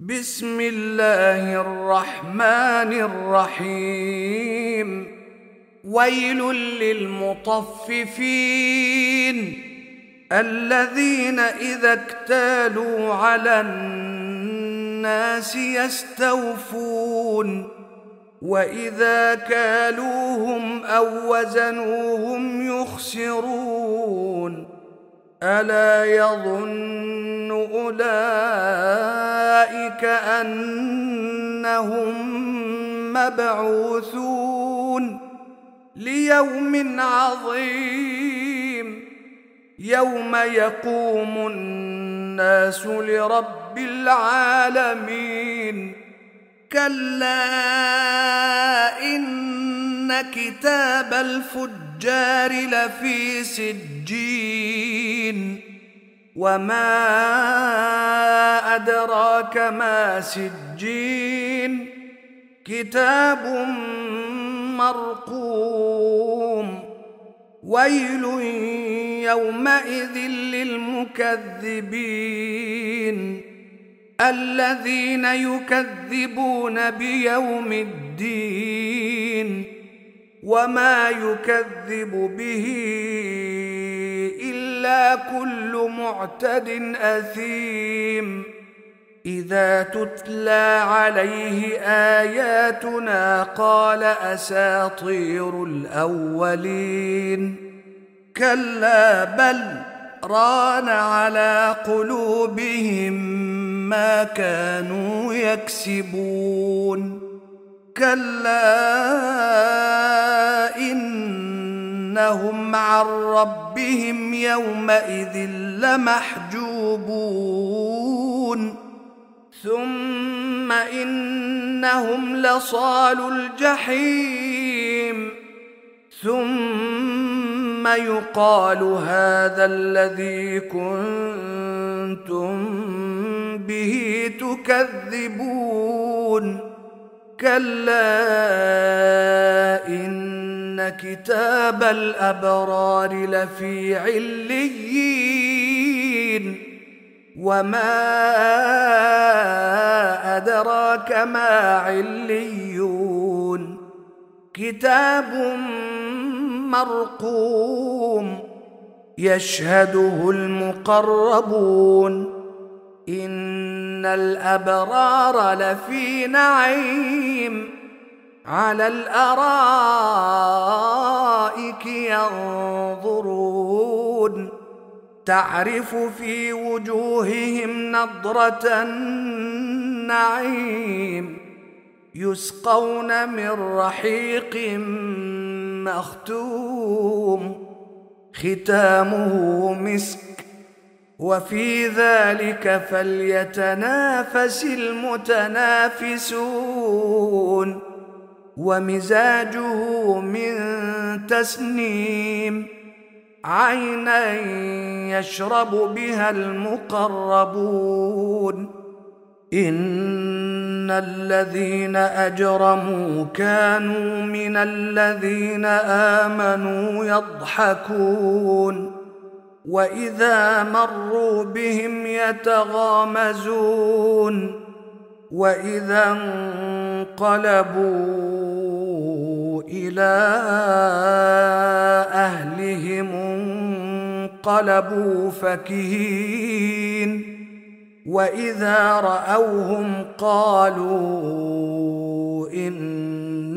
بسم الله الرحمن الرحيم. ويل للمطففين الذين إذا اكتالوا على الناس يستوفون وإذا كالوهم أو وزنوهم يخسرون. ألا يظن أولئك أنهم مبعوثون ليوم عظيم يوم يقوم الناس لرب العالمين. كلا إن كتاب الفجار لفي سجين وما أدراك ما سجين كتاب مرقوم. ويل يومئذ للمكذبين الذين يكذبون بيوم الدين وما يكذب به إلا كل معتد أثيم. إذا تتلى عليه آياتنا قال أساطير الأولين. كلا بل ران على قلوبهم ما كانوا يكسبون. كلا إنهم عن ربهم يومئذ لمحجوبون. ثم إنهم لصالو الجحيم. ثم يقال هذا الذي كنتم به تكذبون. كلا إن كتاب الأبرار لفي عليين وما أدراك ما عليون كتاب مرقوم يشهده المقربون. إن الأبرار لفي نعيم على الأرائك ينظرون تعرف في وجوههم نضرة النعيم يسقون من رحيق مختوم ختامه مسك وفي ذلك فليتنافس المتنافسون. ومزاجه من تسنيم عينا يشرب بها المقربون. إن الذين أجرموا كانوا من الذين آمنوا يضحكون وإذا مروا بهم يتغامزون وإذا انقلبوا إلى أهلهم انقلبوا فكهين وإذا رأوهم قالوا إن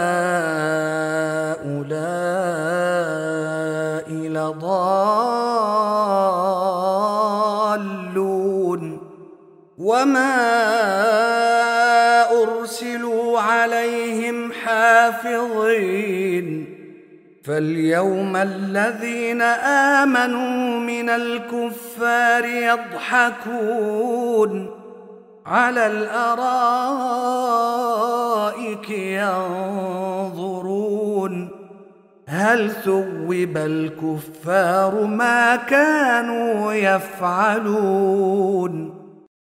هؤلاء لضالون. وما أرسلوا عليهم حافظين. فاليوم الذين آمنوا من الكفار يضحكون على الأرائك ينظرون هل ثوب الكفار ما كانوا يفعلون.